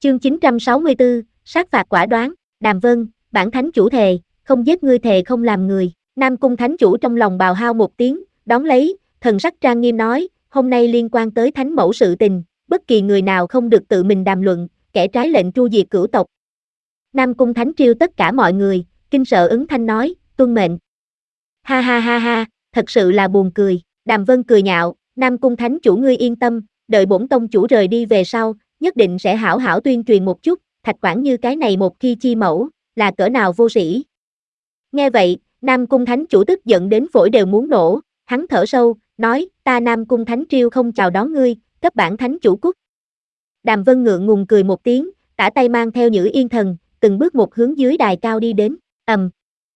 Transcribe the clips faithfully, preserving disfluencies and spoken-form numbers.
Chương chín trăm sáu mươi tư, sát phạt quả đoán. Đàm Vân, bản thánh chủ thề, không giết ngươi thề không làm người. Nam Cung thánh chủ trong lòng bào hao một tiếng, đón lấy, thần sắc trang nghiêm nói, hôm nay liên quan tới thánh mẫu sự tình, bất kỳ người nào không được tự mình đàm luận, kẻ trái lệnh tru diệt cửu tộc. Nam Cung thánh triêu tất cả mọi người, kinh sợ ứng thanh nói, tuân mệnh. Ha ha ha ha, thật sự là buồn cười. Đàm Vân cười nhạo, Nam Cung thánh chủ ngươi yên tâm, đợi bổn tông chủ rời đi về sau, nhất định sẽ hảo hảo tuyên truyền một chút, Thạch Quảng như cái này một khi chi mẫu, là cỡ nào vô sĩ. Nghe vậy, Nam Cung thánh chủ tức giận đến phổi đều muốn nổ, hắn thở sâu, nói, ta Nam Cung thánh triêu không chào đón ngươi, cấp bản thánh chủ cút. Đàm Vân ngượng ngùng cười một tiếng, tả tay mang theo Nhữ Yên Thần, từng bước một hướng dưới đài cao đi đến, ầm.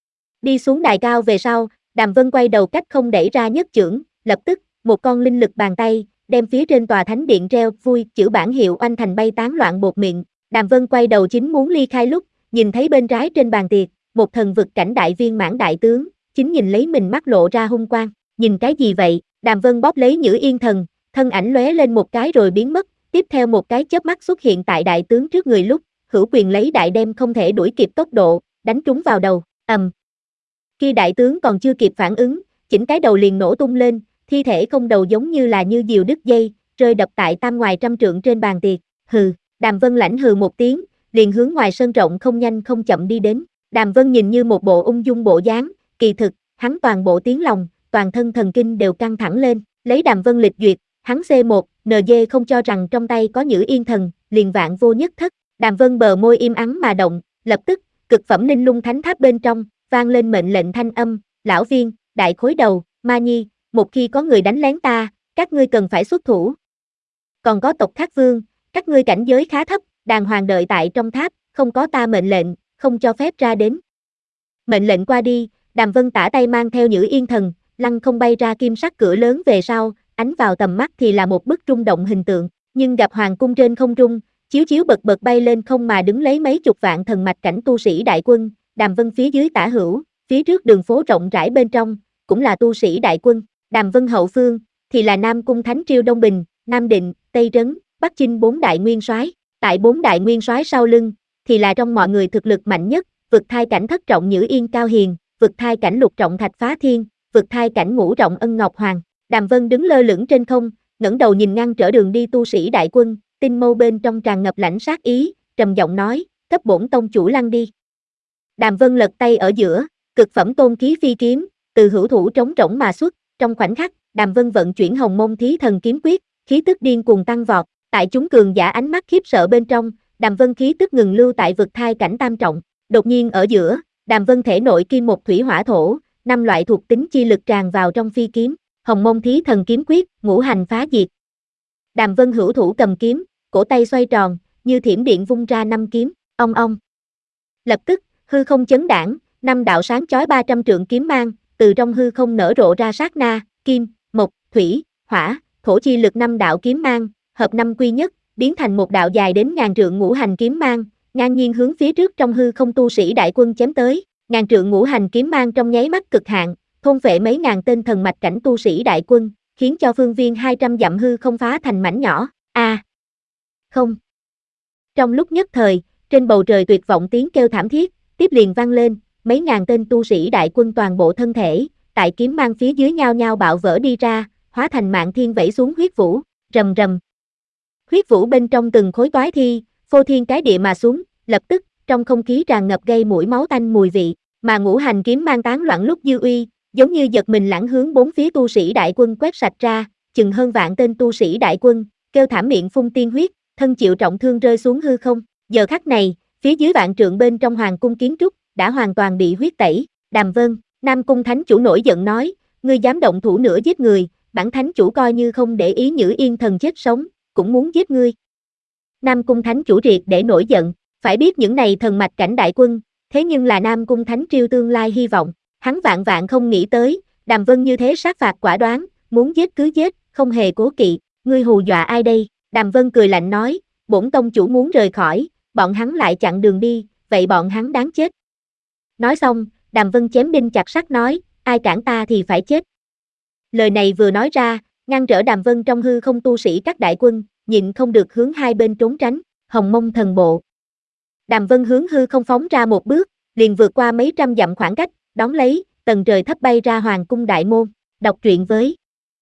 Đi xuống đài cao về sau, Đàm Vân quay đầu cách không đẩy ra nhất chưởng, lập tức, một con linh lực bàn tay, đem phía trên tòa thánh điện treo vui chữ bản hiệu oanh thành bay tán loạn bột miệng. Đàm Vân quay đầu chính muốn ly khai lúc, nhìn thấy bên trái trên bàn tiệc, một thần vực cảnh đại viên mãn đại tướng, chính nhìn lấy mình mắt lộ ra hung quang. Nhìn cái gì vậy? Đàm Vân bóp lấy Nhữ Yên Thần, thân ảnh lóe lên một cái rồi biến mất, tiếp theo một cái chớp mắt xuất hiện tại đại tướng trước người lúc, hữu quyền lấy đại đem không thể đuổi kịp tốc độ, đánh trúng vào đầu, ầm. Khi đại tướng còn chưa kịp phản ứng, chỉnh cái đầu liền nổ tung lên, thi thể không đầu giống như là như diều đứt dây, rơi đập tại tam ngoài trăm trượng trên bàn tiệc. Hừ, Đàm Vân lãnh hừ một tiếng, liền hướng ngoài sân rộng không nhanh không chậm đi đến. Đàm Vân nhìn như một bộ ung dung bộ dáng, kỳ thực, hắn toàn bộ tiếng lòng, toàn thân thần kinh đều căng thẳng lên, lấy Đàm Vân lịch duyệt, hắn C một, en giê không cho rằng trong tay có Nhữ Yên Thần, liền vạn vô nhất thất. Đàm Vân bờ môi im ắng mà động, lập tức, cực phẩm linh lung thánh tháp bên trong, vang lên mệnh lệnh thanh âm, lão viên, đại khối đầu, ma nhi, một khi có người đánh lén ta, các ngươi cần phải xuất thủ. Còn có tộc khác vương, các ngươi cảnh giới khá thấp, đàng hoàng đợi tại trong tháp, không có ta mệnh lệnh, không cho phép ra đến. Mệnh lệnh qua đi, Đàm Vân tả tay mang theo Nhữ Yên Thần, lăng không bay ra kim sắc cửa lớn về sau, ánh vào tầm mắt thì là một bức rung động hình tượng, nhưng gặp hoàng cung trên không trung, chiếu chiếu bật bật bay lên không mà đứng lấy mấy chục vạn thần mạch cảnh tu sĩ đại quân, Đàm Vân phía dưới tả hữu, phía trước đường phố rộng rãi bên trong, cũng là tu sĩ đại quân, Đàm Vân hậu phương, thì là Nam Cung thánh triêu Đông Bình, Nam Định, Tây Trấn, Bắc Chinh bốn đại nguyên soái. Tại bốn đại nguyên soái sau lưng, thì là trong mọi người thực lực mạnh nhất, vực thai cảnh thất trọng Nhữ Yên Cao Hiền, vực thai cảnh lục trọng Thạch Phá Thiên, vực thai cảnh ngũ trọng Ân Ngọc Hoàng. Đàm Vân đứng lơ lửng trên không, ngẩng đầu nhìn ngăn trở đường đi tu sĩ đại quân, tinh mâu bên trong tràn ngập lãnh sát ý, trầm giọng nói, cấp bổn tông chủ lăn đi. Đàm Vân lật tay ở giữa, cực phẩm tôn khí phi kiếm, từ hữu thủ trống rỗng mà xuất, trong khoảnh khắc, Đàm Vân vận chuyển Hồng Môn Thí Thần kiếm quyết, khí tức điên cuồng tăng vọt, tại chúng cường giả ánh mắt khiếp sợ bên trong, Đàm Vân khí tức ngừng lưu tại vực thai cảnh tam trọng, đột nhiên ở giữa, Đàm Vân thể nội kim một thủy hỏa thổ, năm loại thuộc tính chi lực tràn vào trong phi kiếm, Hồng Môn Thí Thần kiếm quyết, ngũ hành phá diệt. Đàm Vân hữu thủ cầm kiếm, cổ tay xoay tròn, như thiểm điện vung ra năm kiếm, ong ong. Lập tức, hư không chấn đãng, năm đạo sáng chói ba trăm trượng kiếm mang, từ trong hư không nở rộ ra sát na, kim, mộc, thủy, hỏa, thổ chi lực năm đạo kiếm mang, hợp năm quy nhất, biến thành một đạo dài đến ngàn trượng ngũ hành kiếm mang, ngang nhiên hướng phía trước trong hư không tu sĩ đại quân chém tới, ngàn trượng ngũ hành kiếm mang trong nháy mắt cực hạn, thôn phệ mấy ngàn tên thần mạch cảnh tu sĩ đại quân, khiến cho phương viên hai trăm dặm hư không phá thành mảnh nhỏ. A, à, không. Trong lúc nhất thời, trên bầu trời tuyệt vọng tiếng kêu thảm thiết, tiếp liền vang lên, mấy ngàn tên tu sĩ đại quân toàn bộ thân thể, tại kiếm mang phía dưới nhao nhao bạo vỡ đi ra, hóa thành mạng thiên vẩy xuống huyết vũ, rầm rầm. Huyết vũ bên trong từng khối toái thi, phô thiên cái địa mà xuống, lập tức, trong không khí tràn ngập gây mũi máu tanh mùi vị, mà ngũ hành kiếm mang tán loạn lúc dư uy, giống như giật mình lãng hướng bốn phía tu sĩ đại quân quét sạch ra, chừng hơn vạn tên tu sĩ đại quân, kêu thảm miệng phun tiên huyết, thân chịu trọng thương rơi xuống hư không. Giờ khắc này, phía dưới vạn trượng bên trong hoàng cung kiến trúc, đã hoàn toàn bị huyết tẩy. Đàm Vân, Nam Cung thánh chủ nổi giận nói, ngươi dám động thủ nữa giết người, bản thánh chủ coi như không để ý Nhữ Yên Thần chết sống, cũng muốn giết ngươi. Nam Cung thánh chủ triệt để nổi giận, phải biết những này thần mạch cảnh đại quân, thế nhưng là Nam Cung thánh triêu tương lai hy vọng, hắn vạn vạn không nghĩ tới, Đàm Vân như thế sát phạt quả đoán, muốn giết cứ giết, không hề cố kỵ, ngươi hù dọa ai đây? Đàm Vân cười lạnh nói, bổn tông chủ muốn rời khỏi, bọn hắn lại chặn đường đi, vậy bọn hắn đáng chết. Nói xong, Đàm Vân chém đinh chặt sắt nói, ai cản ta thì phải chết. Lời này vừa nói ra, ngăn trở Đàm Vân trong hư không tu sĩ các đại quân, nhịn không được hướng hai bên trốn tránh. Hồng Mông Thần Bộ. Đàm Vân hướng hư không phóng ra một bước, liền vượt qua mấy trăm dặm khoảng cách, đón lấy, tầng trời thấp bay ra hoàng cung đại môn. Đọc truyện với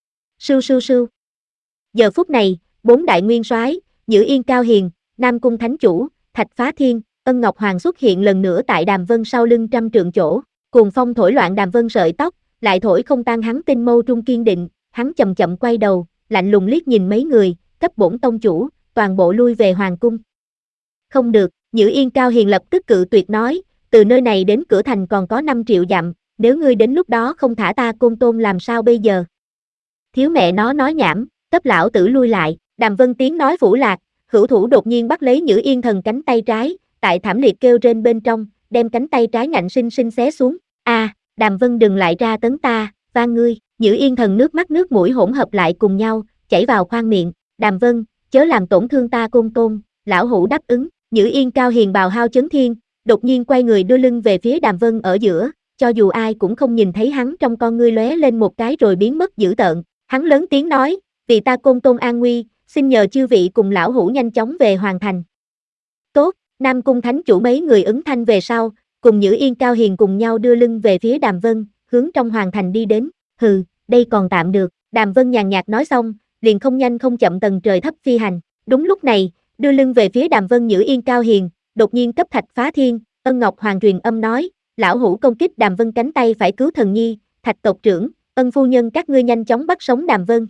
Sưu Sưu Sưu. Giờ phút này, bốn đại nguyên soái, Nhữ Yên Cao Hiền, Nam Cung Thánh Chủ, Thạch Phá Thiên, Ân Ngọc Hoàng xuất hiện lần nữa tại Đàm Vân sau lưng trăm trượng chỗ. Cuồng phong thổi loạn Đàm Vân sợi tóc, lại thổi không tan hắn tinh mâu trung kiên định. Hắn chậm chậm quay đầu, lạnh lùng liếc nhìn mấy người, cấp bổn tông chủ, toàn bộ lui về hoàng cung. Không được, Nhữ Yên Cao Hiền lập tức cự tuyệt nói, từ nơi này đến cửa thành còn có năm triệu dặm, nếu ngươi đến lúc đó không thả ta Côn Tôn làm sao bây giờ? Thiếu mẹ nó nói nhảm, cấp lão tử lui lại. Đàm Vân tiếng nói phủ lạc, hữu thủ đột nhiên bắt lấy Nhữ Yên Thần cánh tay trái, tại thảm liệt kêu trên bên trong, đem cánh tay trái ngạnh sinh sinh xé xuống. A, à, Đàm Vân đừng lại ra tấn ta, van ngươi. Nhữ Yên Thần nước mắt nước mũi hỗn hợp lại cùng nhau, chảy vào khoang miệng. Đàm Vân, chớ làm tổn thương ta Côn Tôn. Lão hữu đáp ứng. Nhữ Yên Cao Hiền bào hao chấn thiên, đột nhiên quay người đưa lưng về phía Đàm Vân ở giữa, cho dù ai cũng không nhìn thấy hắn trong con ngươi lóe lên một cái rồi biến mất dữ tợn. Hắn lớn tiếng nói, vì ta Côn Tôn an nguy, xin nhờ chư vị cùng lão hữu nhanh chóng về hoàn thành. Tốt, Nam Cung Thánh Chủ mấy người ứng thanh về sau, cùng Nhữ Yên Cao Hiền cùng nhau đưa lưng về phía Đàm Vân, hướng trong hoàng thành đi đến. Hừ, đây còn tạm được. Đàm Vân nhàn nhạt nói xong, liền không nhanh không chậm tầng trời thấp phi hành. Đúng lúc này, đưa lưng về phía Đàm Vân Nhữ Yên Cao Hiền, đột nhiên cấp Thạch Phá Thiên, Ân Ngọc Hoàng truyền âm nói, lão hữu công kích Đàm Vân cánh tay phải cứu thần nhi, Thạch tộc trưởng, Ân phu nhân các ngươi nhanh chóng bắt sống Đàm Vân.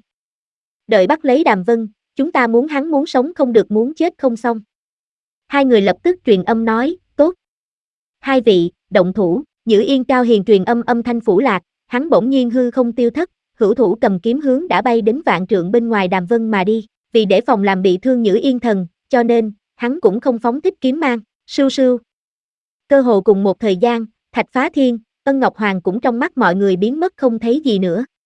Đợi bắt lấy Đàm Vân, chúng ta muốn hắn muốn sống không được muốn chết không xong. Hai người lập tức truyền âm nói, tốt. Hai vị, động thủ. Nhữ Yên Cao Hiền truyền âm âm thanh phủ lạc, hắn bỗng nhiên hư không tiêu thất, hữu thủ cầm kiếm hướng đã bay đến vạn trượng bên ngoài Đàm Vân mà đi, vì để phòng làm bị thương Nhữ Yên Thần, cho nên, hắn cũng không phóng thích kiếm mang. Sưu sưu. Cơ hồ cùng một thời gian, Thạch Phá Thiên, Ân Ngọc Hoàng cũng trong mắt mọi người biến mất không thấy gì nữa.